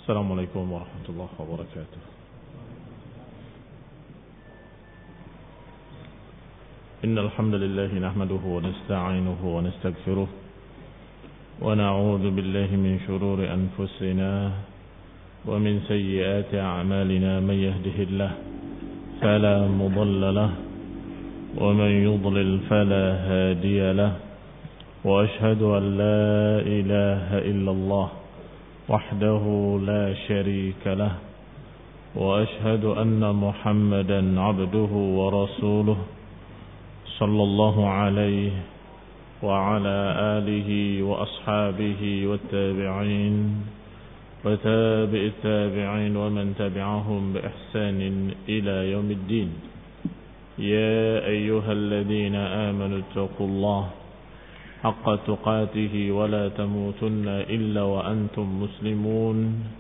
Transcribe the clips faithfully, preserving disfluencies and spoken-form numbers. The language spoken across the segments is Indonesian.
السلام عليكم ورحمة الله وبركاته. إن الحمد لله نحمده ونستعينه ونستغفره ونعوذ بالله من شرور أنفسنا ومن سيئات أعمالنا. من يهده الله فلا مضل له ومن يضلل فلا هادي له وأشهد أن لا إله إلا الله وحده لا شريك له وأشهد أن محمدا عبده ورسوله صلى الله عليه وعلى آله وأصحابه والتابعين وتابع التابعين ومن تبعهم بإحسان إلى يوم الدين. يا أيها الذين آمنوا اتقوا الله حق تقاته ولا تموتن إلا وأنتم مسلمون.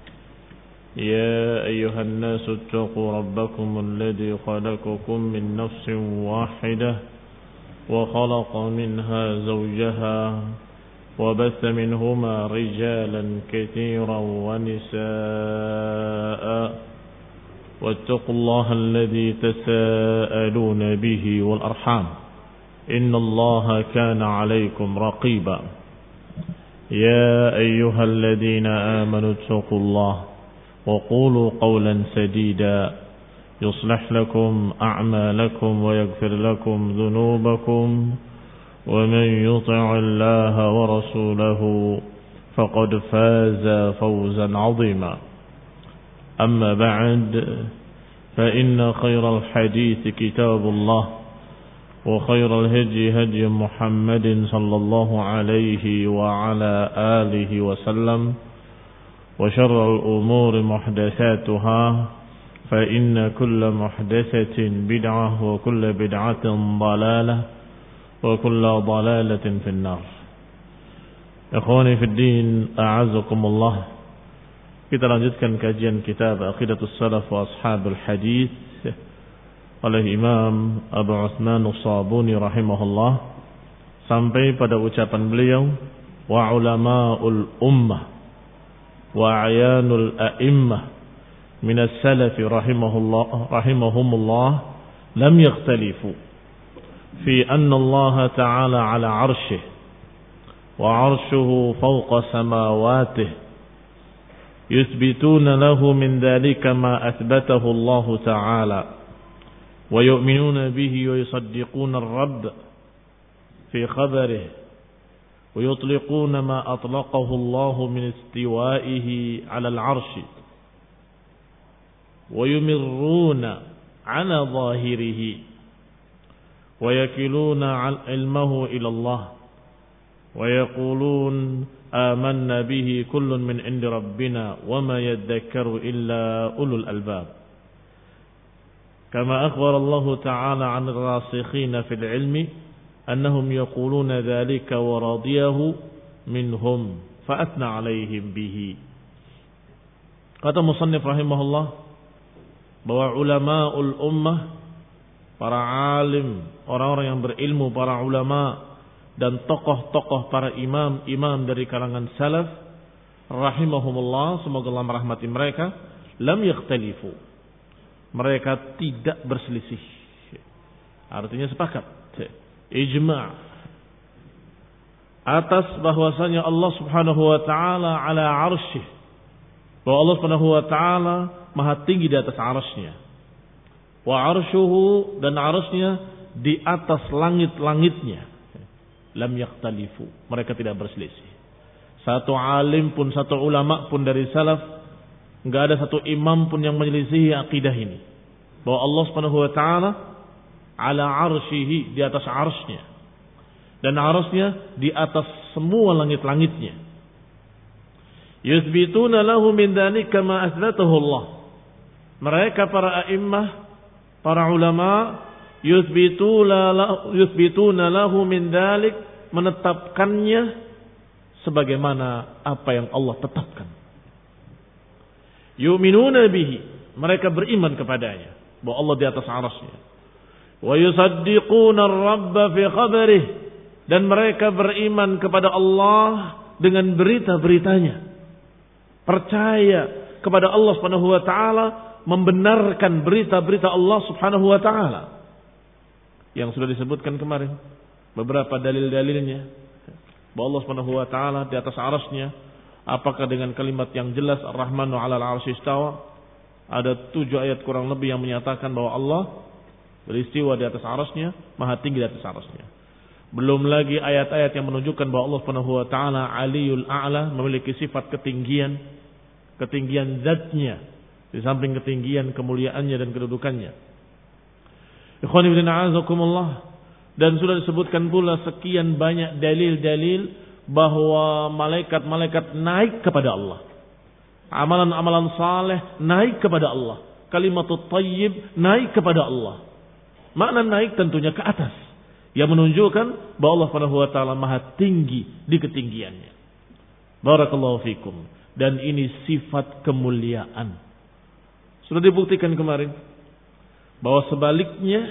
يا أيها الناس اتقوا ربكم الذي خلقكم من نفس واحدة وخلق منها زوجها وبث منهما رجالا كثيرا ونساء واتقوا الله الذي تساءلون به والأرحام إن الله كان عليكم رقيبا. يا أيها الذين آمنوا اتقوا الله وقولوا قولا سديدا يصلح لكم أعمالكم ويغفر لكم ذنوبكم ومن يطع الله ورسوله فقد فاز فوزا عظيما. أما بعد فإن خير الحديث كتاب الله وخير الهدي هدي محمد صلى الله عليه وعلى آله وسلم وشر الأمور محدثاتها فإن كل محدثة بدعة وكل بدعة ضلالة وكل ضلالة في النار. Ikhwani fi din, a'azzakumullah. Kita lanjutkan kajian kitab Aqidatus Salaf wa Ashabul Hadis oleh Imam Abu Utsman As-Sabuni rahimahullah sampai pada ucapan beliau wa ulama'ul ummah wa ayanul a'immah min as-salaf rahimahullah rahimahumullah lam yakhtalifu fi anna Allah ta'ala 'ala 'arshihi wa 'arshuhu fawqa samawatihi yuthbituna lahu min dhalika ma athbatahu Allah ta'ala ويؤمنون به ويصدقون الرب في خبره ويطلقون ما أطلقه الله من استوائه على العرش ويمرون على ظاهره ويكلون علمه إلى الله ويقولون آمنا به كل من عند ربنا وما يذكر إلا أولو الألباب. كما أخبر الله تعالى عن الراسخين في العلم أنهم يقولون ذلك ورضيه منهم فأثنى عليهم به. Kata musannif rahimahullah bahwa ulamaul ummah, para alim, orang-orang yang berilmu, para ulama dan tokoh-tokoh para imam-imam dari kalangan salaf rahimahumullah, semoga Allah merahmati mereka, lam yakhtalifu, mereka tidak berselisih, artinya sepakat, ijma' atas bahwasanya Allah Subhanahu wa taala ala arsyih, bahwa Allah Subhanahu wa taala maha tinggi di atas arasy-Nya, wa arshuhu, dan arasy-Nya di atas langit-langitnya. Lam yakhtalifu, mereka tidak berselisih. Satu alim pun, satu ulama pun dari salaf, enggak ada satu imam pun yang menyelisihi akidah ini, bahwa Allah Subhanahu wa taala ala arsyihi, di atas arsy-Nya, dan arsy-Nya di atas semua langit-langitnya. Yuthbituna lahu min dzalika ma athbatahu Allah. Mereka para a'immah, para ulama, yuthbituna lahu min dzalik, menetapkannya sebagaimana apa yang Allah tetapkan. Yu'minuna bihi, mereka beriman kepadanya, bahwa Allah di atas arasy-Nya. Wa yusaddiquna ar-rabb fi khabarih, dan mereka beriman kepada Allah dengan berita-beritanya. percaya kepada Allah Subhanahu wa taala, membenarkan berita-berita Allah Subhanahu wa taala yang sudah disebutkan kemarin, beberapa dalil-dalilnya bahwa Allah Subhanahu wa taala di atas arasy-Nya. Apakah dengan kalimat yang jelas Ar-Rahmanu 'alal 'arsy istawa? Ada tujuh ayat kurang lebih yang menyatakan bahwa Allah beristiwa di atas arasy-Nya, maha tinggi di atas arasy-Nya. Belum lagi ayat-ayat yang menunjukkan bahwa Allah Subhanahu wa taala Aliyul A'la, memiliki sifat ketinggian, ketinggian zatnya, di samping ketinggian kemuliaannya dan kedudukannya. Ikhwani fillah a'azakumullah. Dan sudah disebutkan pula sekian banyak dalil-dalil bahwa malaikat-malaikat naik kepada Allah. Amalan-amalan saleh naik kepada Allah. Kalimatut thayyib naik kepada Allah. Makna naik tentunya ke atas, yang menunjukkan bahwa Allah Subhanahu wa taala maha tinggi di ketinggiannya. Barakallahu fikum. Dan ini sifat kemuliaan. Sudah dibuktikan kemarin bahwa sebaliknya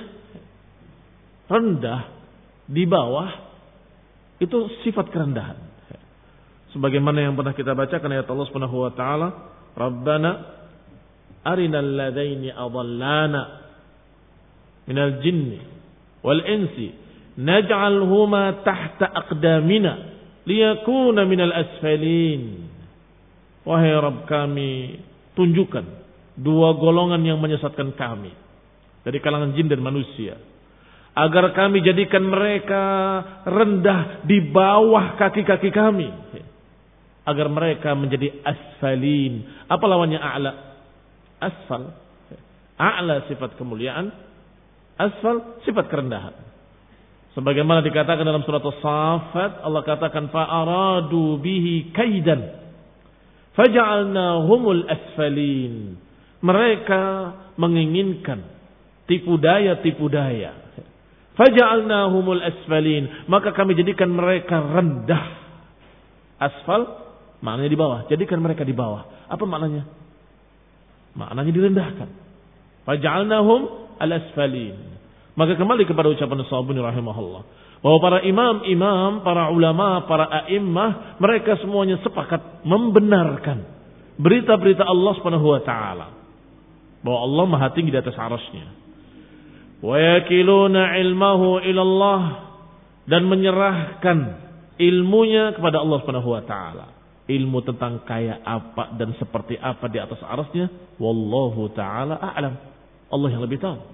rendah di bawah itu sifat kerendahan. Sebagaimana yang pernah kita bacakan ayat Allah Subhanahu wa taala, Rabbana arinal ladaini adallana minal jinni wal insi naj'alhuma tahta aqdamina liyakuna minal asfalin. Wahai Rabb kami, tunjukkan dua golongan yang menyesatkan kami dari kalangan jin dan manusia, agar kami jadikan mereka rendah di bawah kaki-kaki kami, agar mereka menjadi asfalin. Apa lawannya a'la? Asfal. A'la sifat kemuliaan, asfal sifat kerendahan. Sebagaimana dikatakan dalam surat As-Saffat, Allah katakan fa'aradu bihi kaidan faja'alnahumul asfalin. Mereka menginginkan tipu daya tipu daya. Faja'alnahumul asfalin, maka kami jadikan mereka rendah. Asfal maknanya di bawah, jadikan mereka di bawah. Apa maknanya? Maknanya direndahkan. Faja'alnahum al-asfalin. Maka kembali kepada ucapan As-Sabuni rahimahullah, bahwa para imam-imam, para ulama, para a'immah, mereka semuanya sepakat membenarkan berita-berita Allah Subhanahu wa taala, bahwa Allah maha tinggi di atas arasy-Nya. Wa yakiluna ilmahu ilallah, dan menyerahkan ilmunya kepada Allah Subhanahu wa taala. Ilmu tentang kayak apa dan seperti apa di atas arasy-Nya, wallahu taala a'lam. Allah yang lebih tahu.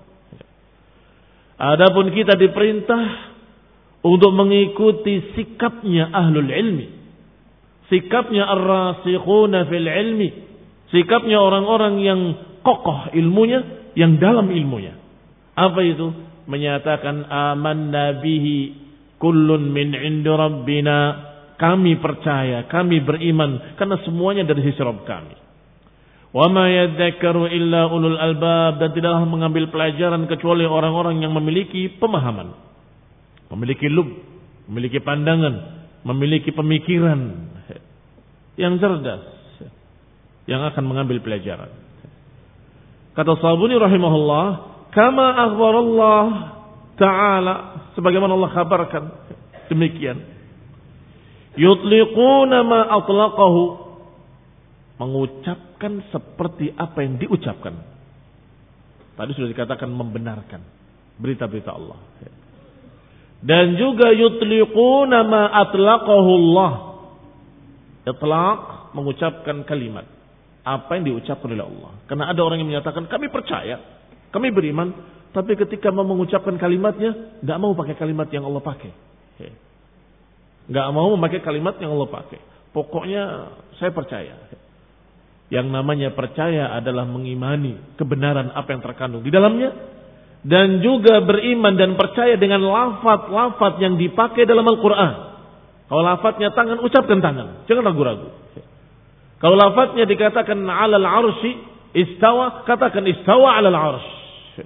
Adapun kita diperintah untuk mengikuti sikapnya ahlul ilmi, sikapnya ar-rasikhuna fil ilmi, sikapnya orang-orang yang kokoh ilmunya, yang dalam ilmunya. Apa itu? Menyatakan amanna bihi kullun min 'indi rabbina. Kami percaya, kami beriman karena semuanya dari sisi Rabb kami. Wa ma yadzakkaru illa ulul albab, dan tidaklah mengambil pelajaran kecuali orang-orang yang memiliki pemahaman, memiliki lub, memiliki pandangan, memiliki pemikiran yang cerdas, yang akan mengambil pelajaran. Kata Sabuni rahimahullah, kama akhbarallah ta'ala, sebagaimana Allah kabarkan demikian, yutliquna ma atlaqahu, mengucapkan seperti apa yang diucapkan. Tadi sudah dikatakan membenarkan berita-berita Allah. Dan juga yutliquna ma atlaqahu Allah. Itlaq, mengucapkan kalimat apa yang diucapkan oleh Allah. Karena ada orang yang menyatakan kami percaya, kami beriman, tapi ketika mau mengucapkan kalimatnya tidak mau pakai kalimat yang Allah pakai. Tidak mau memakai kalimat yang Allah pakai. Pokoknya saya percaya. Yang namanya percaya adalah mengimani kebenaran apa yang terkandung di dalamnya, dan juga beriman dan percaya dengan lafaz-lafaz yang dipakai dalam Al-Quran. Kalau lafaznya tangan, ucapkan tangan, jangan ragu-ragu. Kalau lafaznya dikatakan alal arsy istawa, katakan istawa alal arsy.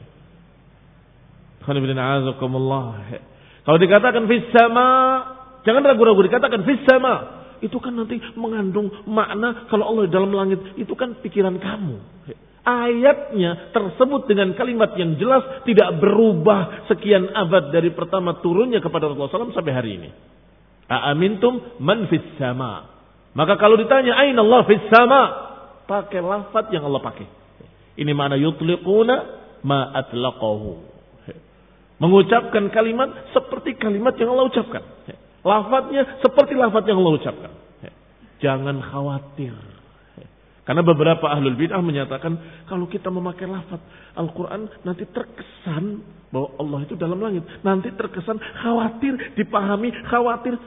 Kalau dikatakan fis sama, jangan ragu-ragu, dikatakan fis sama. Itu kan nanti mengandung makna kalau Allah di dalam langit, itu kan pikiran kamu. Ayatnya tersebut dengan kalimat yang jelas, tidak berubah sekian abad dari pertama turunnya kepada Rasulullah shallallahu alaihi wasallam sampai hari ini. Aamintum man fis sama. Maka kalau ditanya aina Allah fis sama, pakai lafaz yang Allah pakai. Ini makna yutliquna ma atlaqahu. Mengucapkan kalimat seperti kalimat yang Allah ucapkan. Lafaznya seperti lafaz yang Allah ucapkan. Jangan khawatir. Karena beberapa ahlul bid'ah menyatakan kalau kita memakai lafaz Al-Quran nanti terkesan bahwa Allah itu dalam langit. Nanti terkesan khawatir dipahami, khawatir.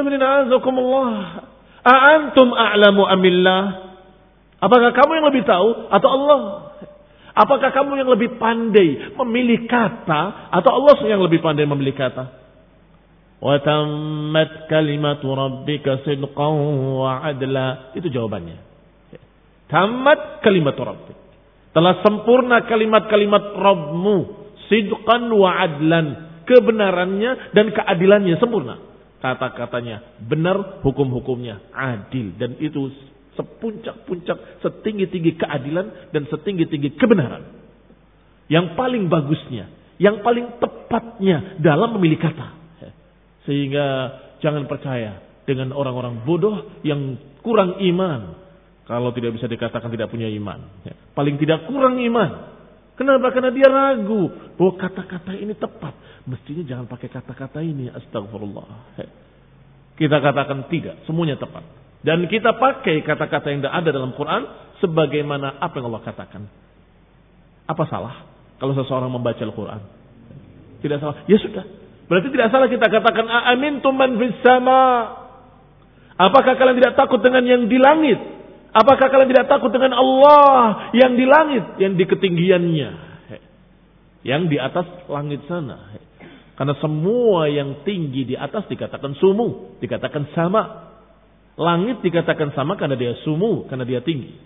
A'antum a'lamu amillah? Apakah kamu yang lebih tahu atau Allah? Apakah kamu yang lebih pandai memilih kata atau Allah yang lebih pandai memilih kata? Wa tammat kalimatu rabbika sidqan wa adla. Itu jawabannya. Tamat kalimat Rabbik. Telah sempurna kalimat-kalimat Rabbmu. Sidqan wa adlan. Kebenarannya dan keadilannya sempurna. Kata-katanya benar, hukum-hukumnya adil. Dan itu sepuncak-puncak, setinggi-tinggi keadilan dan setinggi-tinggi kebenaran. Yang paling bagusnya, yang paling tepatnya dalam memilih kata. Sehingga jangan percaya dengan orang-orang bodoh yang kurang iman. Kalau tidak bisa dikatakan tidak punya iman. Paling tidak kurang iman. Kenapa? Karena dia ragu bahwa kata-kata ini tepat. Mestinya jangan pakai kata-kata ini. Astagfirullah. Kita katakan tidak. Semuanya tepat. Dan kita pakai kata-kata yang ada dalam Quran sebagaimana apa yang Allah katakan. Apa salah kalau seseorang membaca Al-Quran? Tidak salah. Ya sudah. Berarti tidak salah kita katakan aamintum man fis sama. Apakah kalian tidak takut dengan yang di langit? Apakah kalian tidak takut dengan Allah yang di langit, yang di ketinggiannya, yang di atas langit sana? Karena semua yang tinggi di atas dikatakan sumu, dikatakan sama. Langit dikatakan sama karena dia sumu, karena dia tinggi.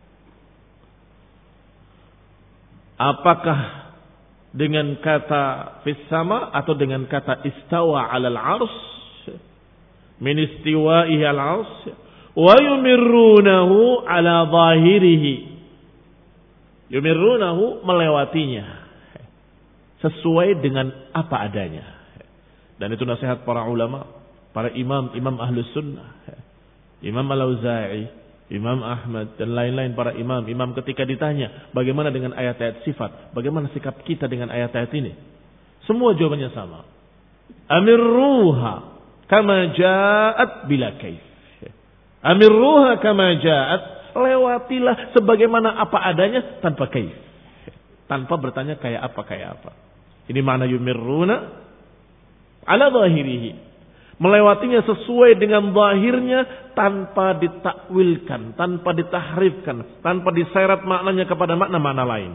Apakah dengan kata fis sama atau dengan kata istawa 'alal 'arsy? Min istiwa'ihi 'alal 'arsy wa yumirrunahu 'ala zahirihi. Yumirrunahu melewatinya sesuai dengan apa adanya. Dan itu nasihat para ulama, para imam, imam ahlus sunnah, Imam Al-Auza'i, Imam Ahmad dan lain-lain para imam, imam ketika ditanya bagaimana dengan ayat-ayat sifat, bagaimana sikap kita dengan ayat-ayat ini, semua jawabannya sama. Amirruha kama ja'at bila kaif. Amirruha kama ja'at, lewatilah sebagaimana apa adanya tanpa kaif, tanpa bertanya kayak apa kayak apa. Ini makna yumirruna ala zahirihi, melewatinya sesuai dengan zahirnya tanpa ditakwilkan, tanpa ditahrifkan, tanpa diseret maknanya kepada makna-makna lain.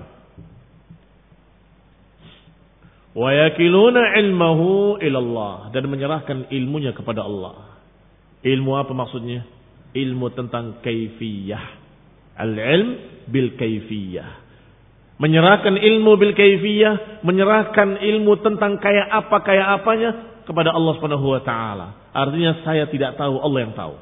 Wa yakiluna ilmahu ilallah, dan menyerahkan ilmunya kepada Allah. Ilmu apa maksudnya? Ilmu tentang kaifiyah. Al-ilm bil kaifiyah. Menyerahkan ilmu bil kaifiyah, menyerahkan ilmu tentang kayak apa kayak apanya kepada Allah Subhanahu wa taala. Artinya saya tidak tahu, Allah yang tahu.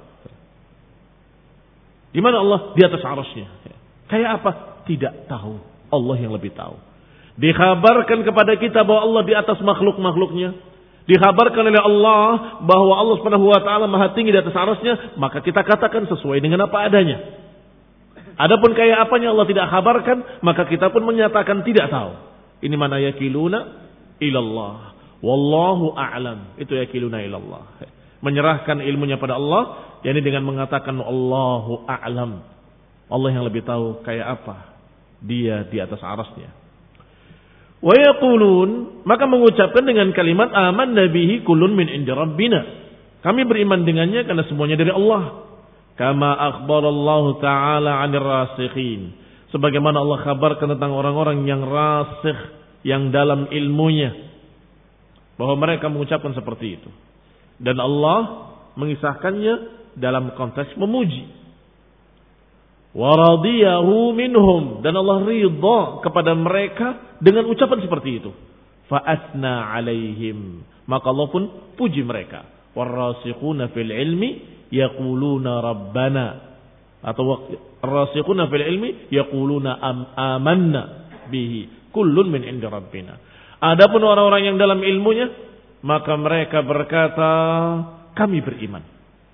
Di mana Allah? Di atas arasy-Nya. Kayak apa? Tidak tahu. Allah yang lebih tahu. Dikhabarkan kepada kita bahwa Allah di atas makhluk-makhluknya. Dikhabarkan oleh Allah bahwa Allah Subhanahu wa taala Maha tinggi di atas arasy-Nya, maka kita katakan sesuai dengan apa adanya. Adapun kayak apanya Allah tidak khabarkan, maka kita pun menyatakan tidak tahu. Ini mana yakiluna ilallah. Wallahu a'lam. Itu yakiluna ilallah. Menyerahkan ilmunya pada Allah, yakni dengan mengatakan Allahu a'lam. Allah yang lebih tahu kayak apa dia di atas arasy-Nya. Wa yaqulun, maka mengucapkan dengan kalimat amanna bihi kullun min indi rabbina. Kami beriman dengannya karena semuanya dari Allah. Kama akhbarallahu ta'ala 'anil rasikhin. Sebagaimana Allah kabarkan tentang orang-orang yang rasikh, yang dalam ilmunya, bahwa mereka mengucapkan seperti itu. Dan Allah mengisahkannya dalam konteks memuji. Wa radiyahu minhum, dan Allah ridha kepada mereka dengan ucapan seperti itu. Fa asna 'alaihim, maka Allah pun puji mereka. Warasikhuna fil ilmi yaquluna rabbana, atau rasikhuna fil ilmi yaquluna amanna bihi kullun min indi rabbina. Adapun orang-orang yang dalam ilmunya, maka mereka berkata kami beriman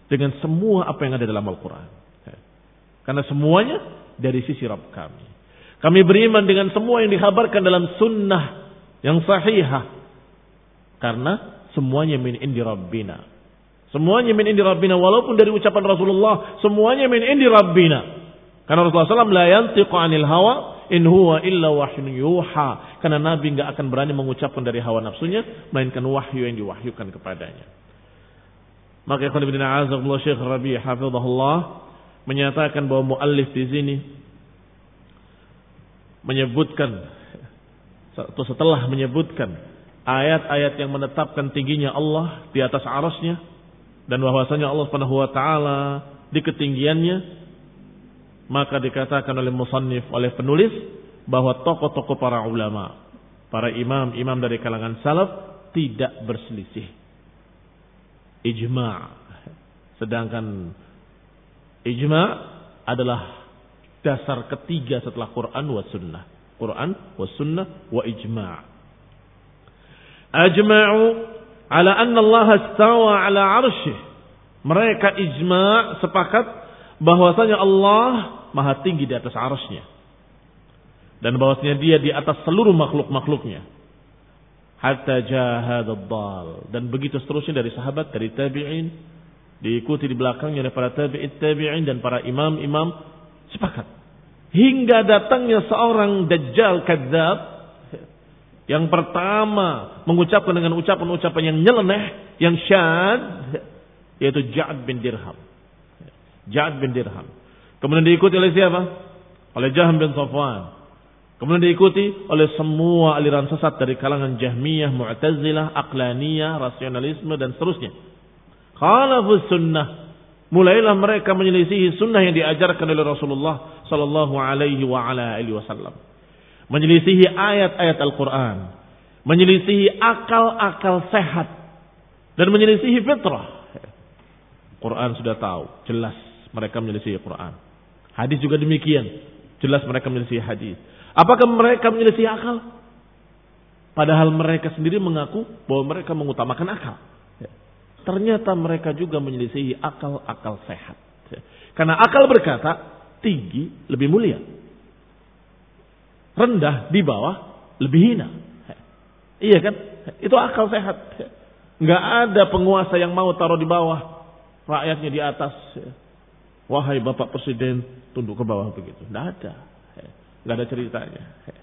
dengan semua apa yang ada dalam Al-Quran. Karena semuanya dari sisi Rabb kami. Kami beriman dengan semua yang dikhabarkan dalam sunnah yang sahihah. Karena semuanya min indi Rabbina. Semuanya min indi Rabbina. Walaupun dari ucapan Rasulullah, semuanya min indi Rabbina. Karena Rasulullah shallallahu alaihi wasallam la yantiqu anil hawa in huwa illa wahyun yuha. Karena Nabi enggak akan berani mengucapkan dari hawa nafsunya, melainkan wahyu yang diwahyukan kepadanya. Maka ikhwan fillah a'azakumullah Syekh Rabi' hafizahullah menyatakan bahwa muallif di sini menyebutkan atau setelah menyebutkan ayat-ayat yang menetapkan tingginya Allah di atas arasnya dan bahwasanya Allah Subhanahu wa taala di ketinggiannya, maka dikatakan oleh musannif, oleh penulis, bahwa tokoh-tokoh para ulama, para imam-imam dari kalangan salaf tidak berselisih. Ijma'. Sedangkan ijma' adalah dasar ketiga setelah Quran wa sunnah. Quran wa sunnah wa ijma'. Ajma'u ala anna Allah istawa ala arsyih. Mereka ijma' sepakat bahwasanya Allah maha tinggi di atas arasnya. Dan bahwasanya dia di atas seluruh makhluk-makhluknya. Hatta jahadad dal. Dan begitu seterusnya dari sahabat, dari tabi'in. Diikuti di belakangnya oleh para tabi'it tabi'in dan para imam-imam sepakat. Hingga datangnya seorang dajjal kadzab yang pertama mengucapkan dengan ucapan-ucapan yang nyeleneh, yang syad, yaitu Ja'ad bin Dirham. Ja'ad bin Dirham. Kemudian diikuti oleh siapa? Oleh Jahm bin Safwan. Kemudian diikuti oleh semua aliran sesat dari kalangan Jahmiyah, Mu'tazilah, Aqlaniyah, rasionalisme dan seterusnya. Khalafus sunnah. Mulailah mereka menyelisihi sunnah yang diajarkan oleh Rasulullah sallallahu alaihi wa ala alihi wasallam. Menyelisihi ayat-ayat Al-Quran. Menyelisihi akal-akal sehat. Dan menyelisihi fitrah. Quran sudah tahu. Jelas mereka menyelisihi Quran. Hadis juga demikian. Jelas mereka menyelisihi hadis. Apakah mereka menyelisihi akal? Padahal mereka sendiri mengaku bahwa mereka mengutamakan akal. Ternyata mereka juga menyelisihi akal-akal sehat. Karena akal berkata, tinggi lebih mulia. Rendah di bawah lebih hina. Iya kan? Itu akal sehat. Enggak ada penguasa yang mau taruh di bawah, rakyatnya di atas. Wahai Bapak Presiden, tunduk ke bawah begitu. Enggak ada. Enggak ada ceritanya.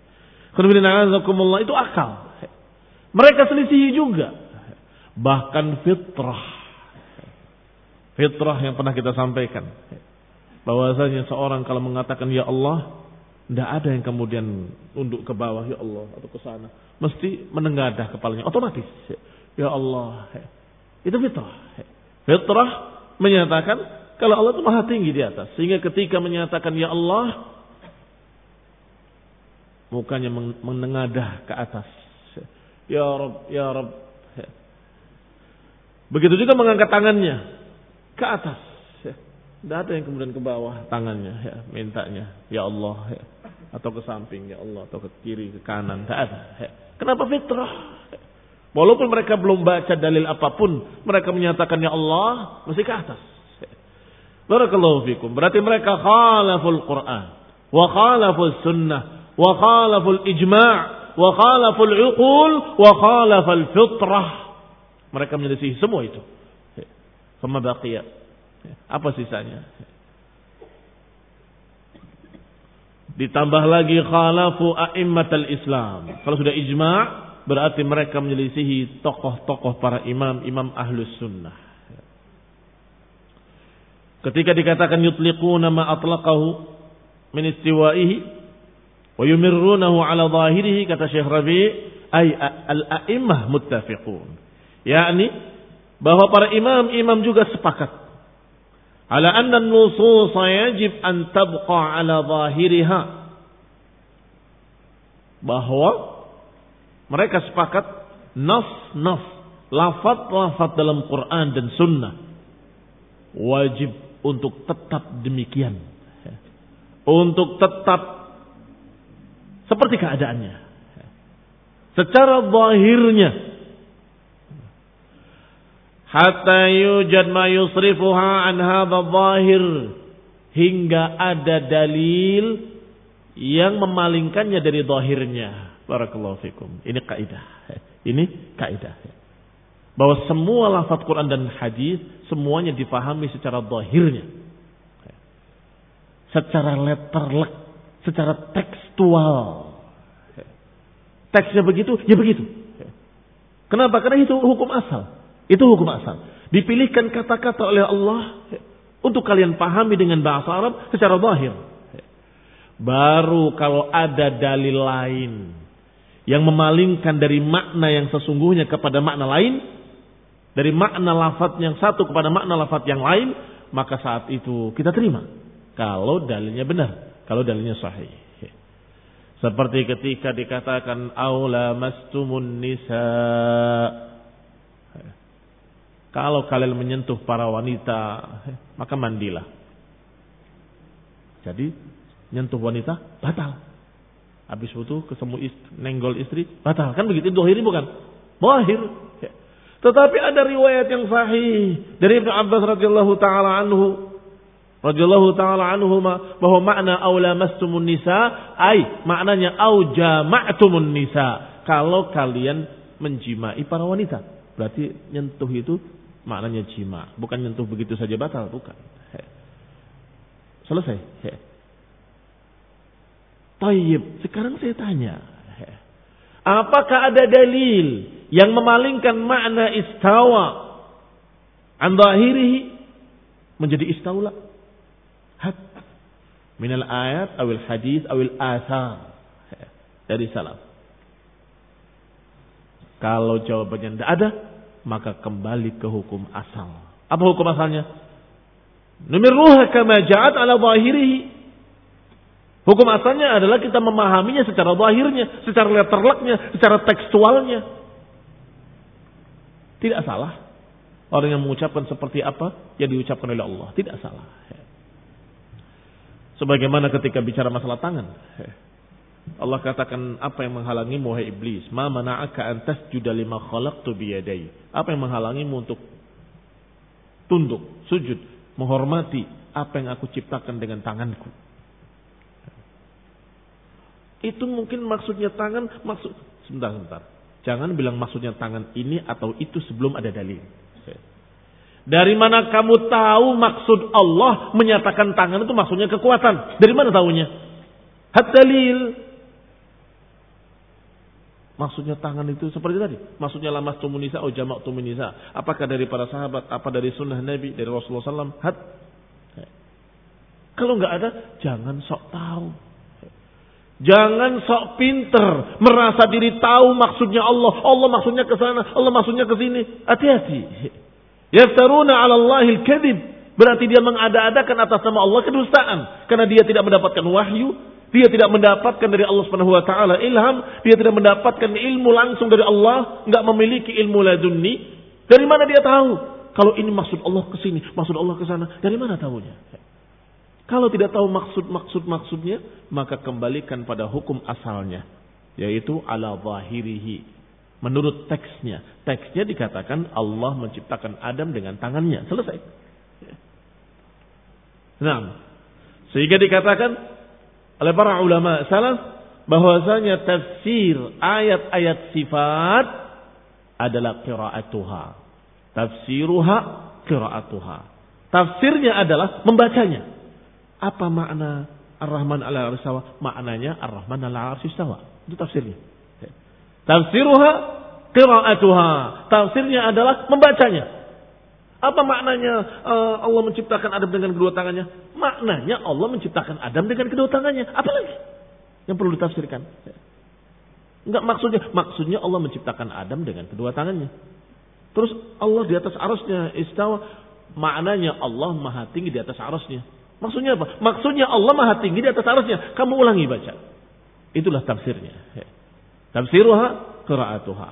Itu akal. Mereka selisihi juga. Bahkan fitrah. Fitrah yang pernah kita sampaikan. Bahwasanya seorang kalau mengatakan ya Allah, tidak ada yang kemudian tunduk ke bawah ya Allah atau ke sana. Mesti menengadah kepalanya otomatis. Ya Allah. Itu fitrah. Fitrah menyatakan kalau Allah itu maha tinggi di atas. Sehingga ketika menyatakan ya Allah, mukanya menengadah ke atas. Ya Rabb, ya Rabb. Begitu juga mengangkat tangannya ke atas. Tidak ada yang kemudian ke bawah tangannya. Ya, mintanya ya Allah. Ya. Atau ke samping ya Allah. Atau ke kiri, ke kanan. Tidak ada. Ya. Kenapa fitrah? Walaupun mereka belum baca dalil apapun, mereka menyatakan ya Allah, mesti ke atas. Ya. Barakallahu fikum. Berarti mereka khalaful Quran. Wa khalaful sunnah. Wa khalaful ijma' wa khalaful uqul wa khalaful fitrah. Mereka menyelisihi semua itu. Kama baqiya. Apa sisanya? Ditambah lagi khalafu a'immatal Islam. Kalau sudah ijma' berarti mereka menyelisihi tokoh-tokoh para imam-imam ahlus sunnah. Ketika dikatakan yutliquna ma atlaqahu min istiwa'ihi wa yumirrunahu ala zahirihi, kata Syekh Rabi', ay al-a'immah muttafiqun. Yakni bahwa para imam-imam juga sepakat ala anna an-nusus yajib an tabqa ala zahiriha, bahwa mereka sepakat nas-nas, lafaz-lafaz dalam Quran dan sunnah wajib untuk tetap demikian, untuk tetap seperti keadaannya secara zahirnya. hatta yujad ma yusrifuha an hadha dhahir, hingga ada dalil yang memalingkannya dari zahirnya. Barakallahu fikum. Ini kaidah. Ini kaidah. Bahwa semua lafaz Quran dan hadis semuanya difahami secara zahirnya. Secara letterlek, secara tekstual. Teksnya begitu, ya begitu. Kenapa? Karena itu hukum asal. Itu hukum asal. Dipilihkan kata-kata oleh Allah untuk kalian pahami dengan bahasa Arab secara zahir. Baru kalau ada dalil lain yang memalingkan dari makna yang sesungguhnya kepada makna lain, dari makna lafaz yang satu kepada makna lafaz yang lain, maka saat itu kita terima. Kalau dalilnya benar, kalau dalilnya sahih. Seperti ketika dikatakan aula mastumun nisa, kalau kalian menyentuh para wanita, maka mandilah. Jadi nyentuh wanita batal. Habis itu ketemu istri, nenggol istri batal. Kan begitu dohiri bukan? Zahir. Tetapi ada riwayat yang sahih dari Ibnu Abbas radhiyallahu taala anhu, radhiyallahu taala anhuma, bahwa makna aula mastumun nisa ai maknanya au jama'tumun nisa, kalau kalian menjimai para wanita. Berarti nyentuh itu maknanya jima, bukan nyentuh begitu saja batal, bukan. Selesai. Tayyib, sekarang saya tanya, apakah ada dalil yang memalingkan makna istawa an zahirihi menjadi istaula? Had minal ayat awil hadis awil asar dari salaf. Kalau jawabannya tidak ada, maka kembali ke hukum asal. Apa hukum asalnya? Numirruha kama ja'at ala zahirihi. Hukum asalnya adalah kita memahaminya secara zahirnya, secara letterleknya, secara tekstualnya. Tidak salah orang yang mengucapkan seperti apa yang diucapkan oleh Allah. Tidak salah. Sebagaimana ketika bicara masalah tangan, Allah katakan, apa yang menghalangimu wahai iblis? Ma mana'aka an tasjuda lima khalaqtu biyadai. Apa yang menghalangimu untuk tunduk, sujud, menghormati apa yang aku ciptakan dengan tanganku? Itu mungkin maksudnya tangan, maksud sebentar sebentar. Jangan bilang maksudnya tangan ini atau itu sebelum ada dalil. Dari mana kamu tahu maksud Allah menyatakan tangan itu maksudnya kekuatan? Dari mana tahunya? Hat dalil. Maksudnya tangan itu seperti tadi. Maksudnya lamastumun nisa atau jama'tumun nisa. Apakah dari para sahabat? Apa dari sunnah Nabi? Dari Rasulullah sallallahu alaihi wasallam? Hat. Kalau nggak ada, jangan sok tahu. Jangan sok pinter, merasa diri tahu maksudnya Allah. Allah maksudnya ke sana, Allah maksudnya ke sini. Hati-hati. Yaftaruna 'ala Allahil kadzib. Berarti dia mengada-adakan atas nama Allah kedustaan, karena dia tidak mendapatkan wahyu, dia tidak mendapatkan dari Allah Subhanahu wa taala ilham, dia tidak mendapatkan ilmu langsung dari Allah, enggak memiliki ilmu ladunni. Dari mana dia tahu kalau ini maksud Allah ke sini, maksud Allah ke sana? Dari mana tahunya? Kalau tidak tahu maksud-maksud-maksudnya, maka kembalikan pada hukum asalnya, yaitu ala zahirihi. Menurut teksnya. Teksnya dikatakan Allah menciptakan Adam dengan tangannya. Selesai. Nah, sehingga dikatakan oleh para ulama salaf bahwasanya tafsir ayat-ayat sifat adalah qiraatuha. Tafsiruha qiraatuha. Tafsirnya adalah membacanya. Apa makna Ar-Rahman ala al-arsi istawa? Maknanya Ar-Rahman ala al-arsi istawa. Itu tafsirnya. Tafsiruha qiraatuha. Tafsirnya adalah membacanya. Apa maknanya uh, Allah menciptakan Adam dengan kedua tangannya? Maknanya Allah menciptakan Adam dengan kedua tangannya. Apa lagi yang perlu ditafsirkan? Enggak maksudnya. Maksudnya Allah menciptakan Adam dengan kedua tangannya. Terus Allah di atas arasnya istawa. Maknanya Allah maha tinggi di atas arasnya. Maksudnya apa? Maksudnya Allah maha tinggi di atas arasnya. Kamu ulangi baca. Itulah tafsirnya. Tafsiruha qiraatuha.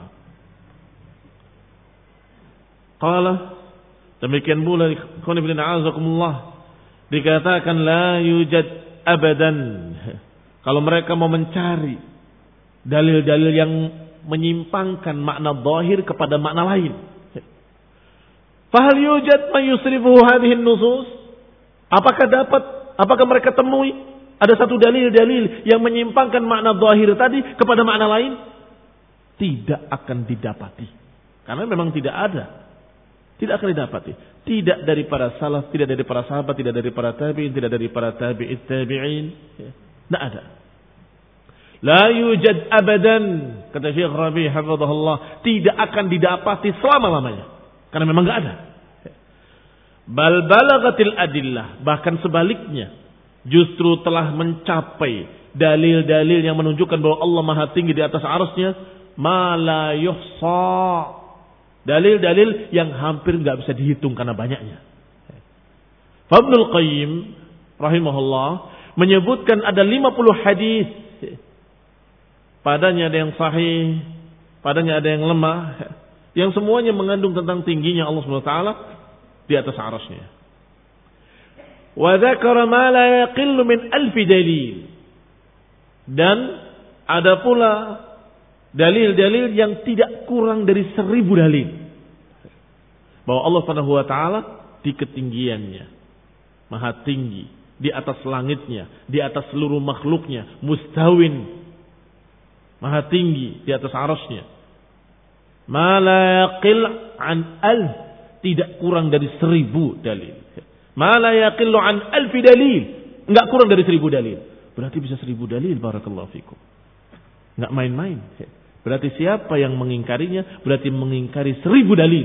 Qala, demikian pula ikhwan fillah a'azakumullah, dikatakan la yujad abadan. Kalau mereka mau mencari dalil-dalil yang menyimpangkan makna zahir kepada makna lain, Fahal yujad man yusrifuhu hadhihi nusus? Apakah dapat, apakah mereka temui ada satu dalil-dalil yang menyimpangkan makna zahir tadi kepada makna lain? Tidak akan didapati. Karena memang tidak ada. Tidak akan didapati. Tidak dari para salaf, tidak dari para sahabat, tidak dari para tabi'in, tidak dari para tabi'it tabi'in. Tidak ada. La yujad abadan, kata Syekh Rabi' hafizahullah, tidak akan didapati selama-lamanya. Karena memang enggak ada. Bal balagatil adillah, bahkan sebaliknya, justru telah mencapai dalil-dalil yang menunjukkan bahwa Allah Maha tinggi di atas arsy-Nya, ma la yuhsa. Dalil-dalil yang hampir enggak bisa dihitung karena banyaknya. Ibnul Qayyim rahimahullah menyebutkan ada lima puluh hadis. Padanya ada yang sahih, padanya ada yang lemah. Yang semuanya mengandung tentang tingginya Allah Subhanahu wa taala di atas arasy-Nya. Wa dzakara ma la yaqillu min alfi dalil. Dan ada pula dalil-dalil yang tidak kurang dari seribu dalil. Bahwa Allah Subhanahu wa taala di ketinggiannya, maha tinggi, di atas langitnya, di atas seluruh makhluknya, mustawin, maha tinggi di atas arasy-Nya. Ma la yaqil an alf, tidak kurang dari seribu dalil. Ma la yaqillu an alfi dalil, enggak kurang dari seribu dalil. Berarti bisa seribu dalil, barakallahu fikum. Enggak main-main. Berarti siapa yang mengingkarinya berarti mengingkari seribu dalil.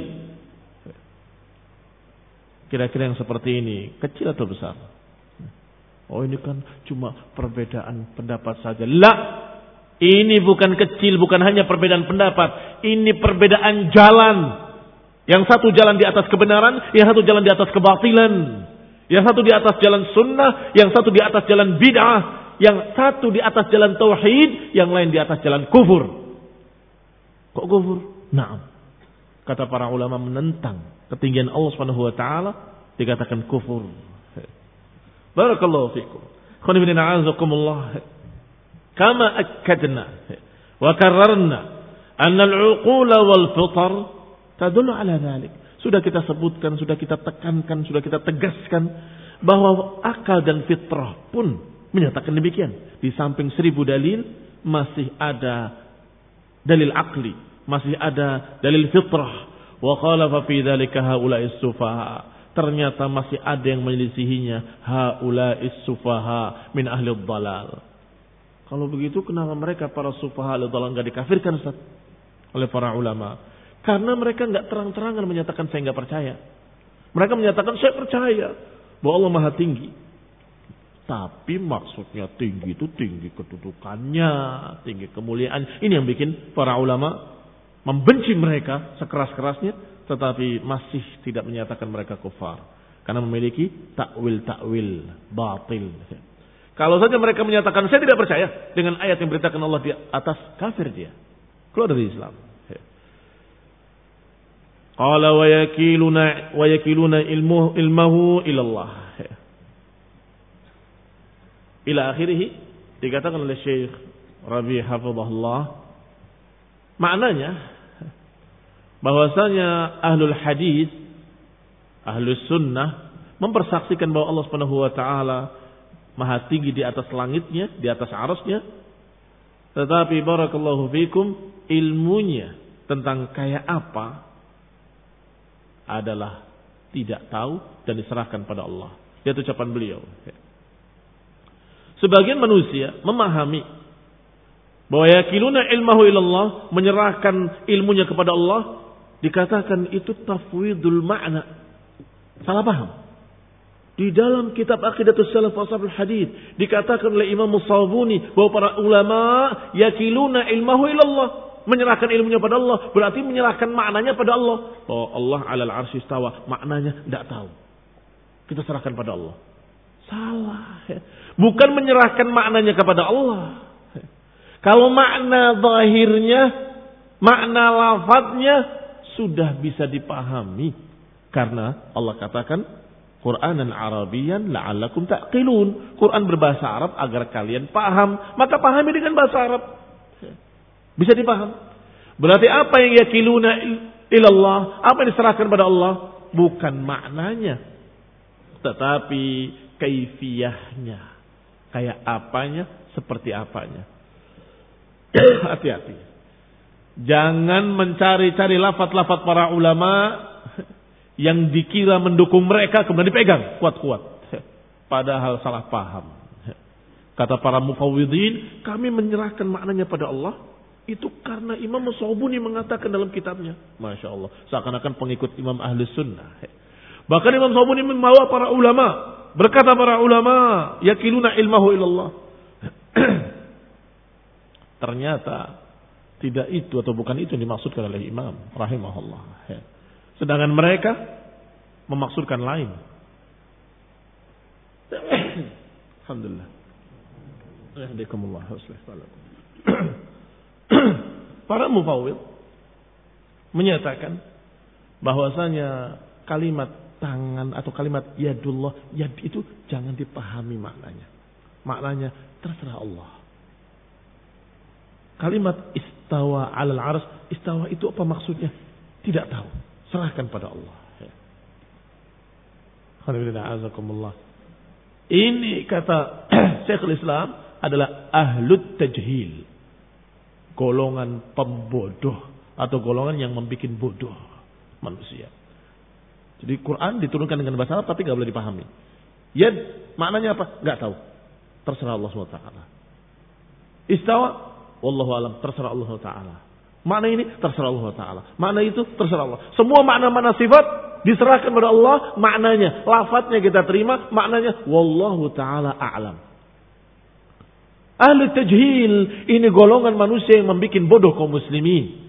Kira-kira yang seperti ini kecil atau besar? Oh, ini kan cuma perbedaan pendapat saja. La, ini bukan kecil, bukan hanya perbedaan pendapat. Ini perbedaan jalan. Yang satu jalan di atas kebenaran, yang satu jalan di atas kebatilan. Yang satu di atas jalan sunnah, yang satu di atas jalan bid'ah. Yang satu di atas jalan tauhid, yang lain di atas jalan kufur. Kok kufur? Naam. Kata para ulama menentang ketinggian Allah Subhanahu wa taala dikatakan kufur. Barakallahu fikum. Khana bin a'azakumullah. Kama akkadna wa kararna anna al-uqula wal fitar tadullu ala dhalik. Sudah kita sebutkan, sudah kita tekankan, sudah kita tegaskan bahwa akal dan fitrah pun menyatakan demikian. Di samping seribu dalil masih ada dalil akli, masih ada dalil fitrah. Wa khalafa fi dzalika haula'is sufaha. Ternyata masih ada yang menyelisihinya, haula'is sufaha min ahli dhalal. Kalau begitu kenapa mereka para sufaha ahli dhalal enggak dikafirkan Ustaz oleh para ulama? Karena mereka enggak terang-terangan menyatakan saya enggak percaya. Mereka menyatakan saya percaya bahwa Allah Maha tinggi. Tapi maksudnya tinggi itu tinggi kedudukannya, tinggi kemuliaan. Ini yang bikin para ulama membenci mereka sekeras-kerasnya, tetapi masih tidak menyatakan mereka kufar. Karena memiliki takwil-takwil batil. Kalau saja mereka menyatakan saya tidak percaya dengan ayat yang beritakan Allah di atas, kafir dia. Keluar dari Islam. Qala wa yakiluna wa yakiluna ilmuhu ilmahu ila Allah. Ila akhirih, dikatakan oleh Syekh Rabi' hafizahullah, maknanya bahwasanya ahlul hadis, ahlus sunnah mempersaksikan bahwa Allah Subhanahu wa taala Maha tinggi di atas langitnya, di atas arasy-Nya. Tetapi barakallahu fikum, ilmunya tentang kayak apa adalah tidak tahu dan diserahkan pada Allah. Itu ucapan beliau. Sebagian manusia memahami bahwa yakiluna ilmahu ilallah, menyerahkan ilmunya kepada Allah, dikatakan itu tafwidul ma'na. Salah paham. Di dalam kitab Aqidatus Salaf wa Ashabul Hadits dikatakan oleh Imam Musawwuni bahwa para ulama yakiluna ilmahu ilallah, menyerahkan ilmunya pada Allah, berarti menyerahkan maknanya pada Allah. Oh, Allah 'alal 'arsy istawa, maknanya tidak tahu. Kita serahkan pada Allah. Salah. Bukan menyerahkan maknanya kepada Allah. Kalau makna zahirnya, makna lafadznya sudah bisa dipahami. Karena Allah katakan Qur'anan Arabiyan la'allakum ta'qilun. Quran berbahasa Arab agar kalian paham. Maka pahami dengan bahasa Arab. Bisa dipaham. Berarti apa yang yakiluna ilallah, apa yang diserahkan pada Allah? bukan maknanya, tetapi kaifiyahnya. Kayak apanya, seperti apanya. Hati-hati. Jangan mencari-cari lafaz-lafaz para ulama yang dikira mendukung mereka kemudian dipegang kuat-kuat. Padahal salah paham. Kata para mufawwidin, kami menyerahkan maknanya pada Allah itu karena Imam As-Sabuni mengatakan dalam kitabnya. Masya Allah. Seakan-akan pengikut Imam Ahlus Sunnah. Bahkan Imam As-Sabuni membawa para ulama. Berkata para ulama, yakiluna ilmahu ilallah. Ternyata tidak itu atau bukan itu yang dimaksudkan oleh Imam rahimahullah. Sedangkan mereka memaksudkan lain. Alhamdulillah. Alhamdulillah. Para mufawwid menyatakan bahwasanya kalimat tangan atau kalimat yadullah, yad itu jangan dipahami maknanya. Maknanya terserah Allah. Kalimat istawa 'alal 'arsy, istawa itu apa maksudnya? Tidak tahu. Serahkan pada Allah. Alhamdulillah. Ini kata Syekhul Islam adalah ahlut tajhil. Golongan pembodoh atau golongan yang membuat bodoh manusia. Jadi Quran diturunkan dengan bahasa Arab tapi nggak boleh dipahami. Yad maknanya apa? Nggak tahu. Terserah Allah subhanahu wa taala. Istawa, wallahu alam, terserah Allah subhanahu wa taala. Makna ini terserah Allah subhanahu wa taala. Makna itu terserah Allah. Semua makna-makna sifat diserahkan kepada Allah, maknanya, lafadznya kita terima, maknanya wallahu taala a'lam. Ahli tajhil ini golongan manusia yang membuat bodoh kaum muslimin.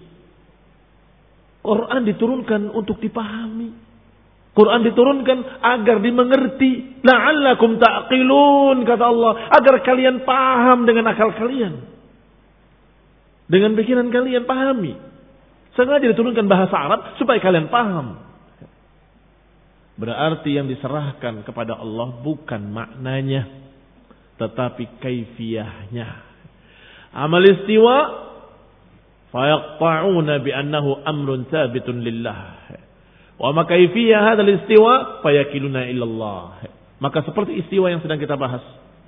Quran diturunkan untuk dipahami. Quran diturunkan agar dimengerti. La'allakum ta'qilun kata Allah, agar kalian paham dengan akal kalian. Dengan pikiran kalian pahami. Sengaja diturunkan bahasa Arab supaya kalian paham. Berarti yang diserahkan kepada Allah bukan maknanya, tetapi kaifiyahnya. Amal istiwa fayaqta'una bi'annahu amrun thabitun lillah. Wa ma kaifiyah hadzal istiwa fayakiluna ila Allah. Maka seperti istiwa yang sedang kita bahas.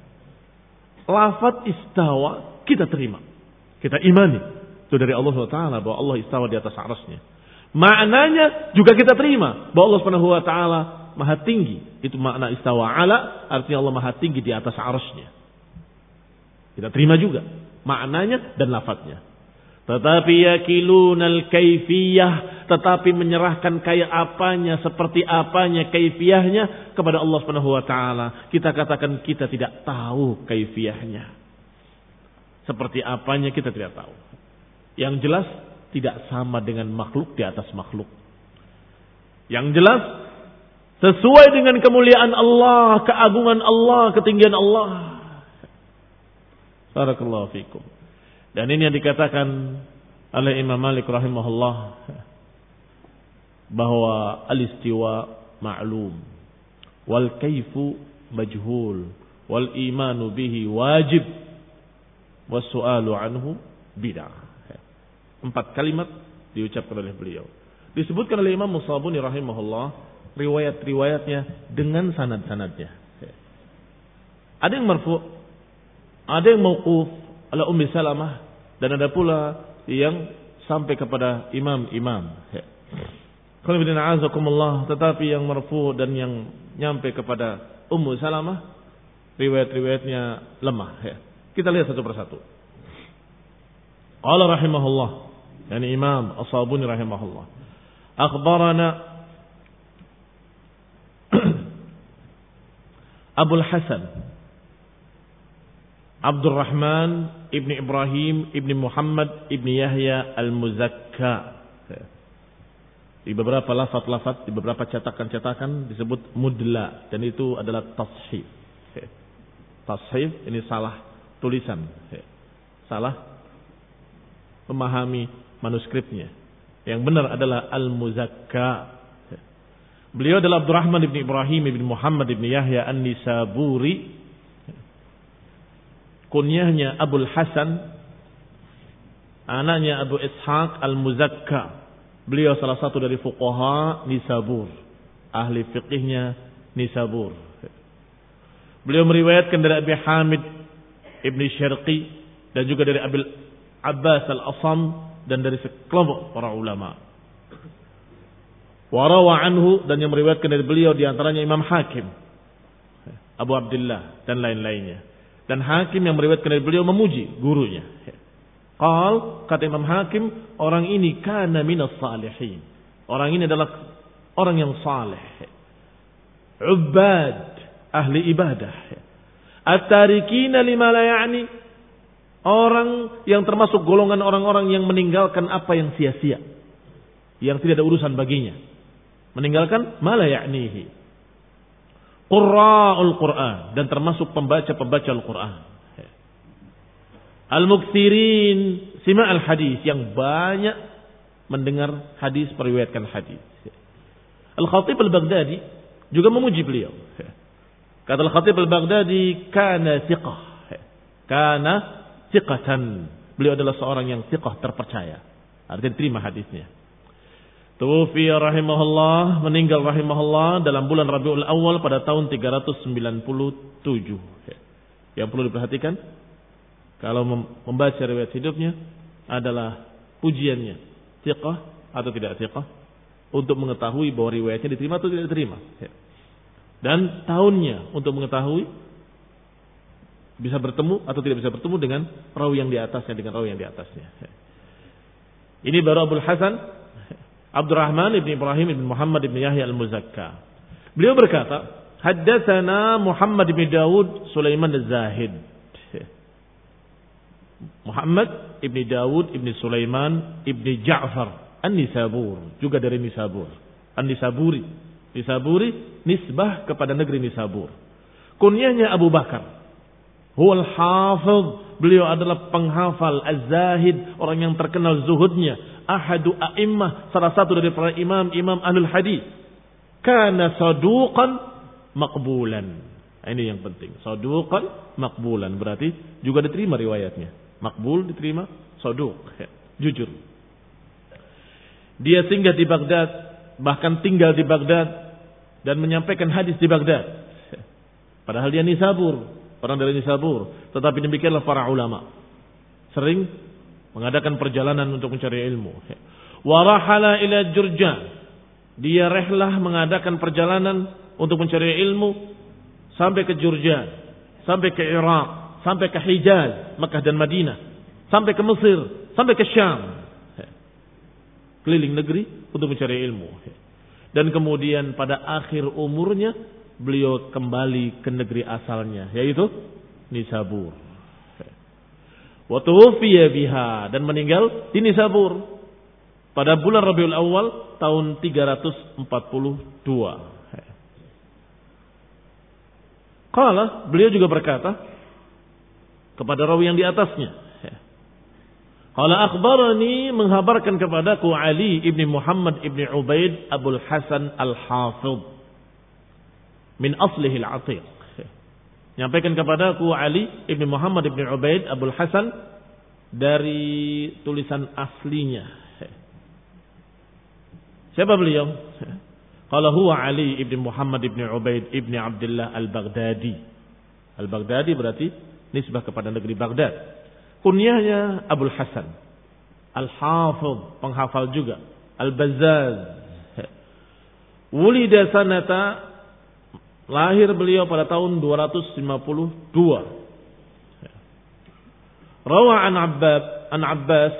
Lafaz istawa kita terima. Kita imani. Itu dari Allah subhanahu wa taala bahwa Allah istawa di atas arasnya. Maknanya juga kita terima bahwa Allah subhanahu wa taala maha tinggi. Itu makna istawa ala, artinya Allah maha tinggi di atas arasnya. Kita terima juga maknanya dan lafadznya. Tetapi yakilunal kaifiyah, tetapi menyerahkan kayak apanya, seperti apanya kaifiyahnya kepada Allah Subhanahu wa taala. Kita katakan kita tidak tahu kaifiyahnya. Seperti apanya kita tidak tahu. Yang jelas tidak sama dengan makhluk di atas makhluk. Yang jelas sesuai dengan kemuliaan Allah, keagungan Allah, ketinggian Allah. Barakallahu fikum. Dan ini yang dikatakan oleh Imam Malik rahimahullah bahwa al-istiwa ma'lum wal kaifu majhul wal imanu bihi wajib was su'alu anhu bid'ah. Empat kalimat diucapkan oleh beliau. Disebutkan oleh Imam As-Sabuni rahimahullah riwayat-riwayatnya dengan sanad-sanadnya. Ada yang marfu', ada yang mauquf ala Ummi Salamah, dan ada pula yang sampai kepada imam-imam. Tetapi yang marfu dan yang nyampe kepada Ummu Salamah riwayat-riwayatnya lemah. Kita lihat satu persatu. Qala rahimahullah, yani Imam As-Sabuni rahimahullah, akhbarana Abul Hasan Abdurrahman ibni Ibrahim ibni Muhammad ibni Yahya al-Muzakka. Di beberapa lafaz-lafaz, di beberapa cetakan-cetakan disebut mudla, dan itu adalah tashif. Tashif ini salah tulisan, salah memahami manuskripnya. Yang benar adalah al-Muzakka. Beliau adalah Abdurrahman ibni Ibrahim ibni Muhammad ibni Yahya an-Nisaburi. Kunyahnya Abul Hasan, anaknya Abu Ishaq al-Muzakka. Beliau salah satu dari fuqaha Nisabur. ahli fiqihnya Nisabur. Beliau meriwayatkan dari Abi Hamid Ibn Syarqi dan juga dari Abil Abbas Al-Asam dan dari sekelompok para ulama. Warawa anhu, dan yang meriwayatkan dari beliau diantaranya Imam Hakim, Abu Abdullah dan lain-lainnya. Dan Hakim yang meriwayatkan dari beliau memuji gurunya. Qal, kata Imam Hakim, orang ini kana minas salihin. Orang ini adalah orang yang saleh. Ubbad, ahli ibadah. At-tarikina lima la ya'ni. Orang yang termasuk golongan orang-orang yang meninggalkan apa yang sia-sia, yang tidak ada urusan baginya. Meninggalkan ma la ya'nihi. Qurra'ul Qur'an, dan termasuk pembaca-pembaca Al-Qur'an. Al-muksirin sima' al-hadis, yang banyak mendengar hadis, periwayatkan hadis. Al-Khatib Al-Baghdadi juga memuji beliau. Kata Al-Khatib Al-Baghdadi, kana thiqah. Kana thiqatan. Beliau adalah seorang yang thiqah, terpercaya. Artinya terima hadisnya. Tuwfiya rahimahullah, meninggal rahimahullah dalam bulan Rabiul Awal pada tahun tiga ratus sembilan puluh tujuh. Yang perlu diperhatikan kalau membaca riwayat hidupnya adalah pujiannya, thiqah atau tidak thiqah, untuk mengetahui bahwa riwayatnya diterima atau tidak diterima. Dan tahunnya untuk mengetahui bisa bertemu atau tidak bisa bertemu dengan rawi yang di atasnya, dengan rawi yang di atasnya. Ini baru Abul Hasan Abdurrahman ibn Ibrahim ibn Muhammad ibn Yahya al-Muzakka. Beliau berkata, haddatsana Muhammad ibn Dawud Sulaiman az-Zahid. Muhammad ibn Dawud ibn Sulaiman ibn Ja'far An-Nisabur, juga dari Nisabur. An-Nisaburi. Nisaburi nisbah kepada negeri Nisabur. Kunyahnya Abu Bakar. Huwal hafidh, beliau adalah penghafal, az-zahid, orang yang terkenal zuhudnya. Ahadu a'immah, salah satu dari para imam, imam ahlul hadis. Kana saduqan maqbulan. Ini yang penting. Saduqan maqbulan, berarti juga diterima riwayatnya. Maqbul diterima, saduq, jujur. Dia singgah di Baghdad, bahkan tinggal di Baghdad dan menyampaikan hadis di Baghdad. Padahal dia Nisabur, orang dari Nisabur. Tetapi demikianlah para ulama, sering mengadakan perjalanan untuk mencari ilmu. Warahala ila Jurjan, dia rehlah mengadakan perjalanan untuk mencari ilmu sampai ke Jurjan, sampai ke Irak, sampai ke Hijaz, Makkah dan Madinah, sampai ke Mesir, sampai ke Syam. Keliling negeri untuk mencari ilmu. Dan kemudian pada akhir umurnya beliau kembali ke negeri asalnya, yaitu Nisabur. Wa tuwfiya biha, dan meninggal di Nisabur pada bulan Rabiul Awal tahun tiga ratus empat puluh dua. Qala, beliau juga berkata kepada rawi yang di atasnya. Qala akhbarani, menghabarkan kepadaku Ali ibn Muhammad ibn Ubaid Abul Hasan Al-Hafidh min aslihi al-Atiq. Nyampaikan kepadaku Ali ibn Muhammad ibn Ubaid Abul Hasan dari tulisan aslinya. Siapa beliau? Qala huwa Ali ibn Muhammad ibn Ubaid ibn Abdullah Al-Baghdadi. Al-Baghdadi berarti nisbah kepada negeri Baghdad. Kunyahnya Abul Hasan Al-Hafidh, penghafal juga. Al-Bazzaz. Wulida sanata, lahir beliau pada tahun dua ratus lima puluh dua. Rawa an Abbab an Abbas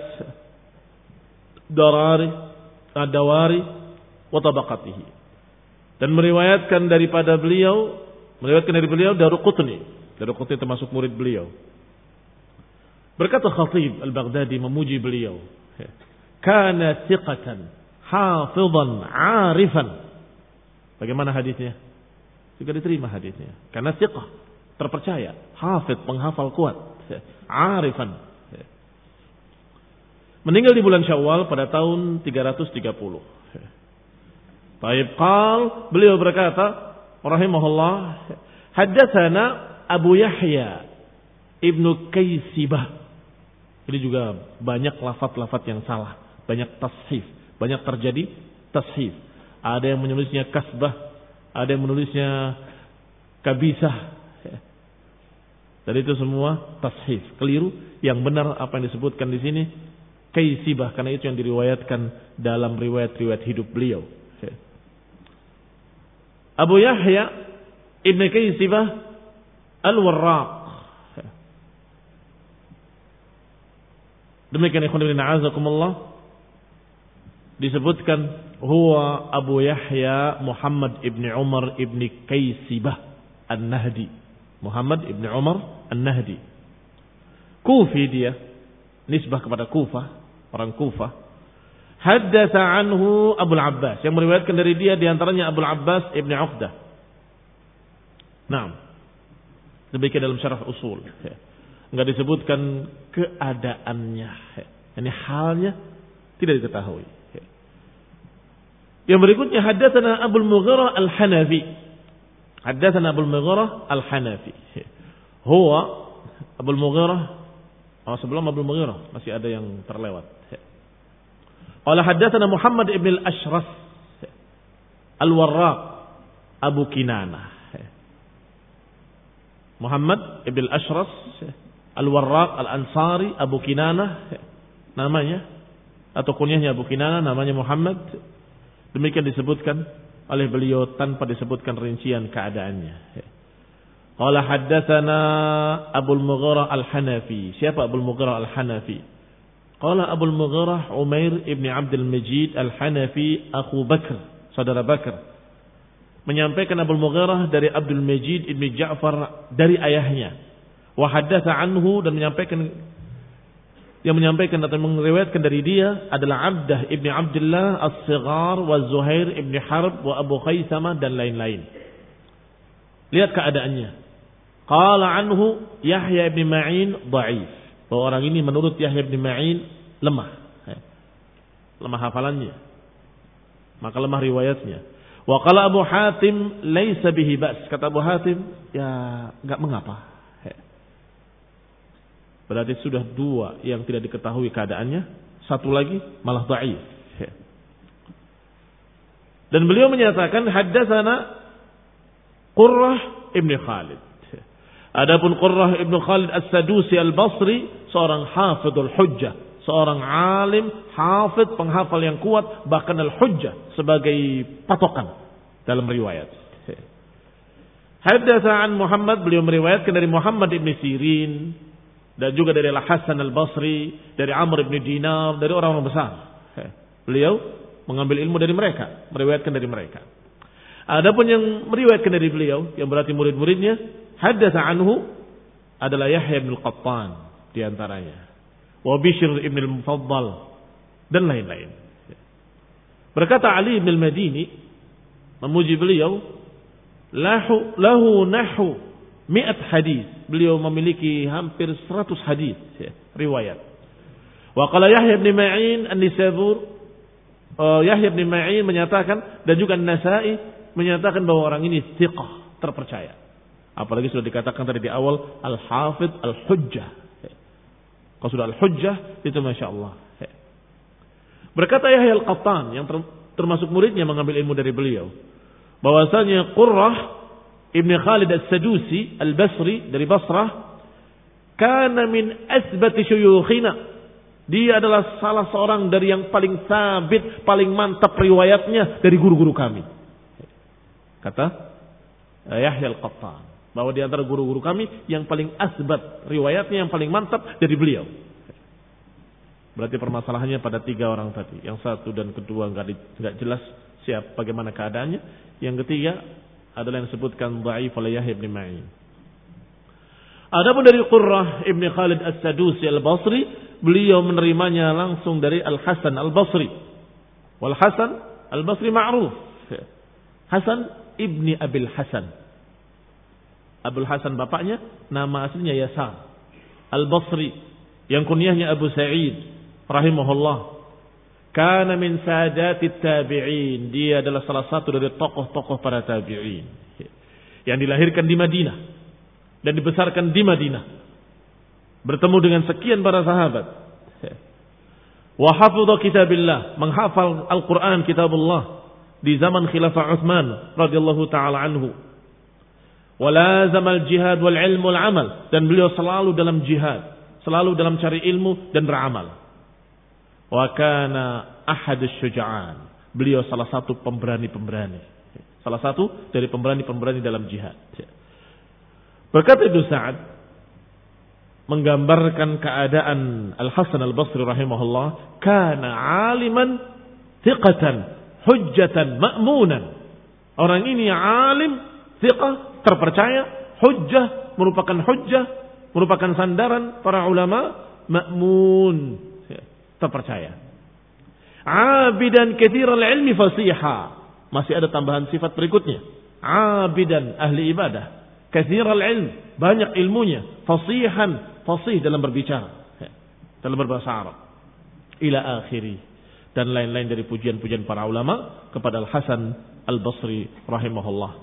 Darari Ad-Dawari wa tabaqatihi. Dan meriwayatkan daripada beliau, meriwayatkan dari beliau Daruqutni. Daruqutni termasuk murid beliau. Berkata Khatib Al-Baghdadi memuji beliau. Kana thiqatan hafidhan arifan. Bagaimana hadisnya? Juga diterima hadisnya. Karena thiqah, terpercaya, hafidh, penghafal kuat, arifan. Meninggal di bulan Syawal pada tahun tiga ratus tiga puluh. Baik, qal, beliau berkata, rahimahullah, haddatsana Abu Yahya Ibnu Kaisibah. Ini juga banyak lafaz-lafaz yang salah, banyak tashif, banyak terjadi tashif. Ada yang menulisnya kasbah, ada yang menulisnya kabisah. Dan itu semua tashif, keliru. Yang benar apa yang disebutkan di sini kaisibah, karena itu yang diriwayatkan dalam riwayat-riwayat hidup beliau. Abu Yahya Ibn Kaisibah Al-Warraq. Demikian ikhwan fillah a'azakumullah, disebutkan huwa Abu Yahya Muhammad ibn Umar ibn Kaisibah An-Nahdi. Muhammad ibn Umar An-Nahdi. Kufi dia, nisbah kepada Kufah, orang Kufah. Haddatsa anhu Abu Abbas, yang meriwayatkan dari dia diantaranya Abu Abbas ibn Uqdah. Naam. Demikian dalam syarah usul. Enggak disebutkan keadaannya. Ini halnya tidak diketahui. Yang berikutnya haddatsana Abu Mughirah Al-Hanafi. Haddatsana Abu Mughirah Al-Hanafi. Huwa Abu Mughirah. Oh, sebelum Abu Mughirah masih ada yang terlewat. Qala haddatsana Muhammad ibn al-Ashras Al-Warraq Abu Kinanah. Muhammad ibn al-Ashras Al-Warraq Al-Ansari Abu Kinanah namanya, atau kunyahnya Abu Kinanah, namanya Muhammad. Demikian disebutkan oleh beliau tanpa disebutkan rincian keadaannya. Qala haddatsana Abu Mughirah Al-Hanafi. Siapa Abu Mughirah Al-Hanafi? Qala Abu Mughirah Umair ibn Abdul Majid Al-Hanafi akhu Bakr, saudara Bakr. Menyampaikan Abu Mughirah dari Abdul Majid ibn Ja'far dari ayahnya. Wa haddatsa anhu, dan menyampaikan yang menyampaikan atau meriwayatkan dari dia adalah Abdah ibn Abdullah As-Sighar wa Zuhair ibn Harb wa Abu Khaisamah dan lain-lain. Lihat keadaannya. Qala anhu Yahya ibn Ma'in dhaif. Bahwa orang ini menurut Yahya ibn Ma'in lemah. Lemah hafalannya. Maka lemah riwayatnya. Wa qala Abu Hatim laisa bihi ba's. Kata Abu Hatim, ya enggak mengapa. Berarti sudah dua yang tidak diketahui keadaannya, satu lagi malah dhaif. Dan beliau menyatakan haddatsana Qurrah ibn Khalid. Adapun Qurrah ibn Khalid As-Sadusi Al-Basri, seorang hafidhul hujjah, seorang alim, hafidh, penghafal yang kuat, bahkan al-hujjah sebagai patokan dalam riwayat. Haddatsa an Muhammad, beliau meriwayatkan dari Muhammad ibn Sirin, dan juga dari Al-Hasan Al-Basri, dari Amr ibn Dinar, dari orang-orang besar. Beliau mengambil ilmu dari mereka, meriwayatkan dari mereka. Adapun yang meriwayatkan dari beliau, yang berarti murid-muridnya, haddatsa anhu adalah Yahya bin Al-Qattan di antaranya, wa Bishr ibn Al-Mufaddal dan lain-lain. Berkata Ali bin Al-Madini memuji beliau, lahu lahu nahu mi'at hadis. Beliau memiliki hampir seratus hadis ya, riwayat. Wa qala Yahya bin Ma'in An-Nisabur, uh, Yahya bin Ma'in menyatakan, dan juga An-Nasa'i menyatakan bahwa orang ini thiqah, terpercaya. Apalagi sudah dikatakan tadi di awal al-hafidh al-hujjah. Kalau sudah al-hujjah itu Masya Allah. Berkata Yahya Al-Qattan yang termasuk muridnya mengambil ilmu dari beliau, bahwasanya Qurrah Ibn Khalid As-Sadusi Al-Basri dari Basrah, kana min asbati syuyukhina. Dia adalah salah seorang dari yang paling sabit, paling mantap riwayatnya dari guru-guru kami. Kata Yahya Al-Qattan, bahwa di antara guru-guru kami yang paling asbat riwayatnya, yang paling mantap dari beliau. Berarti permasalahannya pada tiga orang tadi. Yang satu dan kedua enggak jelas siap bagaimana keadaannya. Yang ketiga adalah yang disebutkan dhaif oleh Yahya bin Ma'in. Adapun dari Qurrah Ibn Khalid As-Sadusi Al-Basri, beliau menerimanya langsung dari Al-Hasan Al-Basri. Wal Hasan Al-Basri ma'ruf. Hasan ibni Abil Hasan. Abul Hasan bapaknya, nama aslinya Yasar Al-Basri, yang kunyahnya Abu Sa'id rahimahullah. Kana min sadatit tabi'in. Dia adalah salah satu dari tokoh-tokoh para tabi'in yang dilahirkan di Madinah dan dibesarkan di Madinah, bertemu dengan sekian para sahabat. Wa hafidha kitabillah, menghafal Al-Quran kitabullah. di zaman khilafah Utsman radhiyallahu taala anhu. Walazamal jihad wal ilm wal amal, dan beliau selalu dalam jihad, selalu dalam cari ilmu dan beramal. Wa kana ahadus syuja'an, beliau salah satu pemberani-pemberani, salah satu dari pemberani-pemberani dalam jihad. Berkata Ibnu Sa'ad menggambarkan keadaan Al-Hasan Al-Basri rahimahullah, kana aliman thiqatan hujjatan ma'munan. Orang ini alim, thiqah, terpercaya, hujjah, merupakan hujjah, merupakan sandaran para ulama, ma'mun, terpercaya. Abidan katsiral ilmi fasiha. Masih ada tambahan sifat berikutnya. Abidan, ahli ibadah, katsiral ilm, banyak ilmunya, fasihan, fasih dalam berbicara, dalam berbahasa Arab. Ila akhiri, dan lain-lain dari pujian-pujian para ulama kepada Al-Hasan Al-Basri rahimahullah.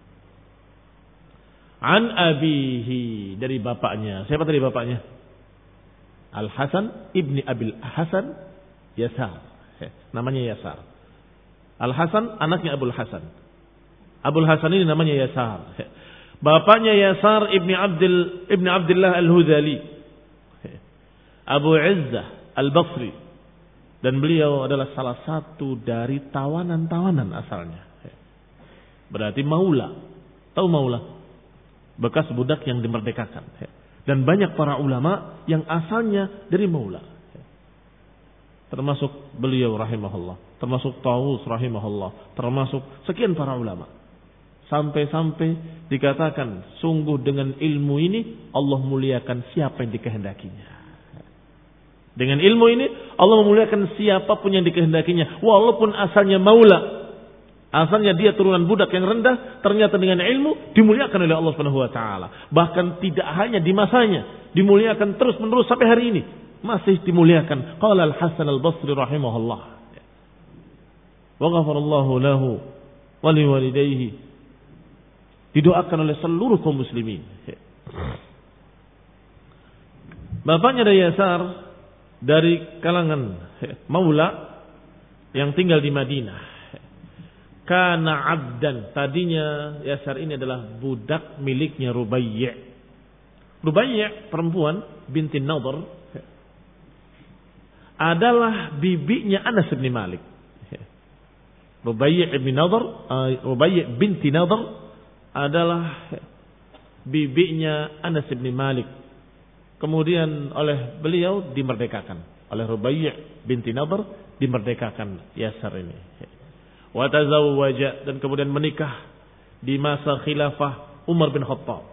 An abihi, dari bapaknya. Siapa tadi bapaknya? Al-Hasan ibni Abil Hasan Yasar. Namanya Yasar. Al-Hasan anaknya Abul Hasan. Abul Hasan ini namanya Yasar. Bapaknya Yasar ibni Abdul ibni Abdullah Al-Hudhali, Abu Izzah Al-Basri, dan beliau adalah salah satu dari tawanan-tawanan asalnya. Berarti maula. Tahu maula? Bekas budak yang dimerdekakan. Dan banyak para ulama yang asalnya dari maula. Termasuk beliau rahimahullah, termasuk Tawus rahimahullah, termasuk sekian para ulama. Sampai-sampai dikatakan, sungguh dengan ilmu ini Allah muliakan siapa yang dikehendakinya. Dengan ilmu ini Allah memuliakan siapapun yang dikehendakinya, walaupun asalnya maula. Asalnya dia turunan budak yang rendah, ternyata dengan ilmu dimuliakan oleh Allah Subhanahu wa taala. Bahkan tidak hanya di masanya, dimuliakan terus-menerus sampai hari ini. Masih dimuliakan. Qala Al-Hasan Al-Basri rahimahullah. Wa ghafarallahu lahu wa liwalidayhi. Didoakan oleh seluruh kaum muslimin. Bapaknya dari Yasar, dari kalangan maula yang tinggal di Madinah. Kana abdan, tadinya Yasar ini adalah budak miliknya Rubayy'. Rubayy' perempuan binti Nadhr adalah bibinya Anas bin Malik. Rubayy' bin Nadhr, Rubayy' binti Nadhr adalah bibinya Anas bin Malik. Kemudian oleh beliau dimerdekakan. Oleh Rubayy' binti Nadhr dimerdekakan Yasar ini. Wa tazawwaja, dan kemudian menikah di masa khilafah Umar bin Khattab.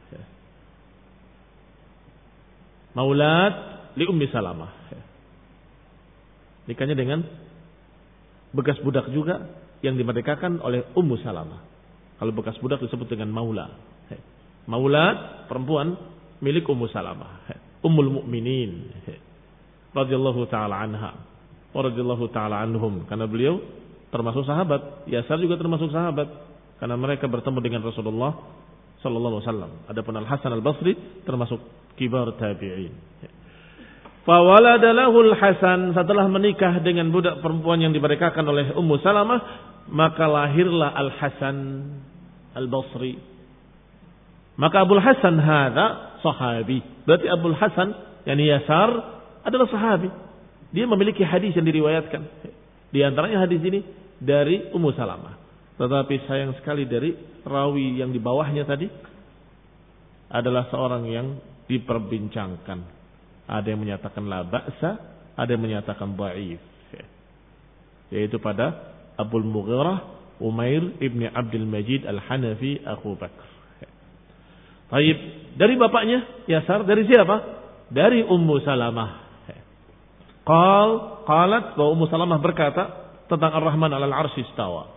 Maulad li Ummi Salamah. Nikahnya dengan bekas budak juga yang dimerdekakan oleh Ummu Salamah. Kalau bekas budak disebut dengan maula. Maulad perempuan milik Ummu Salamah, Ummul Mukminin radhiyallahu taala anha wa radhiyallahu taala anhum, karena beliau termasuk sahabat. Yasar juga termasuk sahabat karena mereka bertemu dengan Rasulullah sallallahu alaihi wasallam. Adapun Al-Hasan Al-Basri termasuk kibar tabi'in. Fa walada lahu Al-Hasan, setelah menikah dengan budak perempuan yang dimerdekakan oleh Ummu Salamah, maka lahirlah Al-Hasan Al-Basri. Maka Abul Hasan hadza sahabi. Berarti Abul Hasan yakni Yasar adalah sahabi. Dia memiliki hadis yang diriwayatkan. Di antaranya hadis ini dari Ummu Salamah. Tetapi sayang sekali dari rawi yang di bawahnya tadi adalah seorang yang diperbincangkan. Ada yang menyatakan la ba'sa, ada yang menyatakan dhaif. Yaitu pada Abul Mughirah Umair ibni Abdul Majid Al-Hanafi Abu Bakr. Baik, dari bapaknya Yasar, dari siapa? Dari Ummu Salamah. Qal, qalat, bahwa Ummu Salamah berkata tentang Ar-Rahman 'alal 'arsy istawa.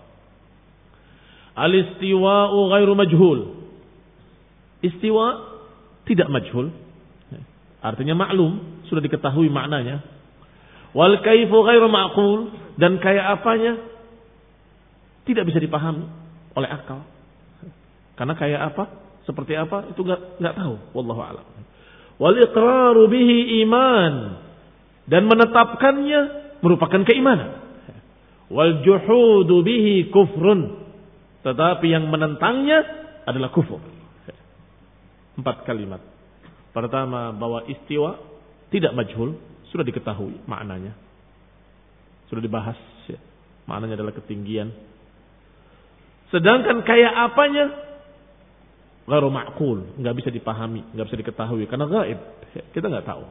Al-istiwa'u ghairu majhul. Istiwa tidak majhul. Artinya maklum, sudah diketahui maknanya. Wal kaifu ghairu ma'qul, dan kayak apanya tidak bisa dipahami oleh akal. Karena kayak apa, seperti apa itu enggak enggak tahu, wallahu a'lam. Wal iqraru bihi iman, dan menetapkannya merupakan keimanan. wal juhudu bihi kufrun. Tetapi yang menentangnya adalah kufur. Empat kalimat. Pertama, bahwa istiwa tidak majhul, sudah diketahui maknanya. Sudah dibahas, ya. Maknanya adalah ketinggian. Sedangkan kayak apanya ghairu ma'qul, enggak bisa dipahami, enggak bisa diketahui karena gaib. Kita enggak tahu.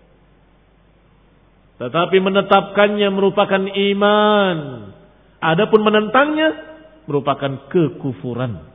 Tetapi menetapkannya merupakan iman. Adapun menentangnya merupakan kekufuran.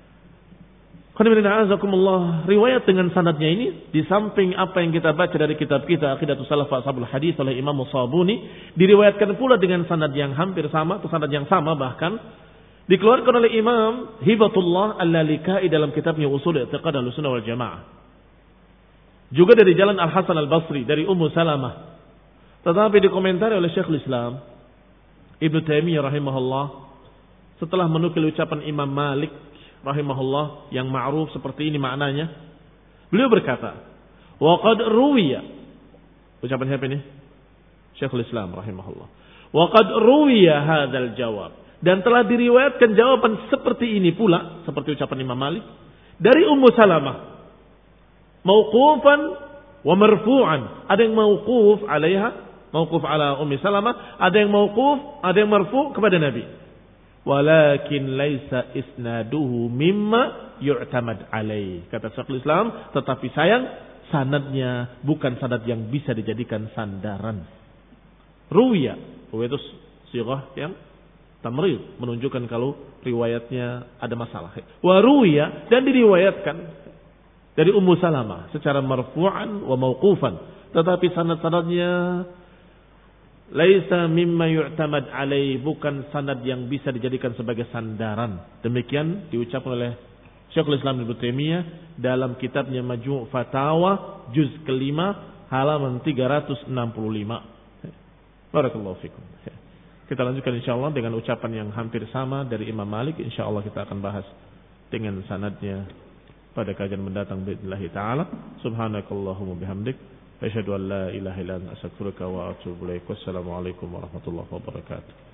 Riwayat dengan sanadnya ini di samping apa yang kita baca dari kitab kita Aqidatus Salaf Ashabul Hadis oleh Imam Sabuni, diriwayatkan pula dengan sanad yang hampir sama atau sanad yang sama bahkan dikeluarkan oleh Imam Hibatullah Al-Lalikai dalam kitabnya Ushul I'tiqad Ahlussunnah wal Jamaah. Juga dari jalan Al-Hasan Al-Basri dari Ummu Salamah. Tetapi dikomentari oleh Syekhul Islam Ibnu Taimiyah rahimahullah setelah menukil ucapan Imam Malik rahimahullah yang ma'ruf seperti ini maknanya, beliau berkata, wa qad ruwiya, ucapan siapa ini? Syekhul Islam rahimahullah. Wa qad ruwiya hadzal jawab, dan telah diriwayatkan jawaban seperti ini pula, seperti ucapan Imam Malik dari Ummu Salamah, mauqufan wa marfu'an. Ada yang mauquf alaiha, mauquf ala Ummi Salamah, ada yang mauquf, ada yang marfu' kepada Nabi. Walakin laisa isnaduhu mimma yu'tamad alaih. Kata Syekhul Islam, tetapi sayang sanadnya bukan sanad yang bisa dijadikan sandaran. Ruwiya, ruwiya itu sighah yang tamrid, menunjukkan kalau riwayatnya ada masalah. Wa ruwiya, dan diriwayatkan dari Ummu Salamah secara marfu'an wa mauqufan, tetapi sanad-sanadnya laisa mimma yu'tamad alaih, bukan sanad yang bisa dijadikan sebagai sandaran. Demikian diucapkan oleh Syekhul Islam Ibnu Taimiyah dalam kitabnya Majmu' Fatawa juz kelima halaman tiga ratus enam puluh lima. Barakallahu fikum. Kita lanjutkan insyaallah dengan ucapan yang hampir sama dari Imam Malik. Insyaallah kita akan bahas dengan sanadnya pada kajian mendatang billahi taala. Subhanakallahumma bihamdik, asyhadu an la ilaha illa anta astaghfiruka wa atubu ilaik. Wassalamu alaikum warahmatullahi wabarakatuh.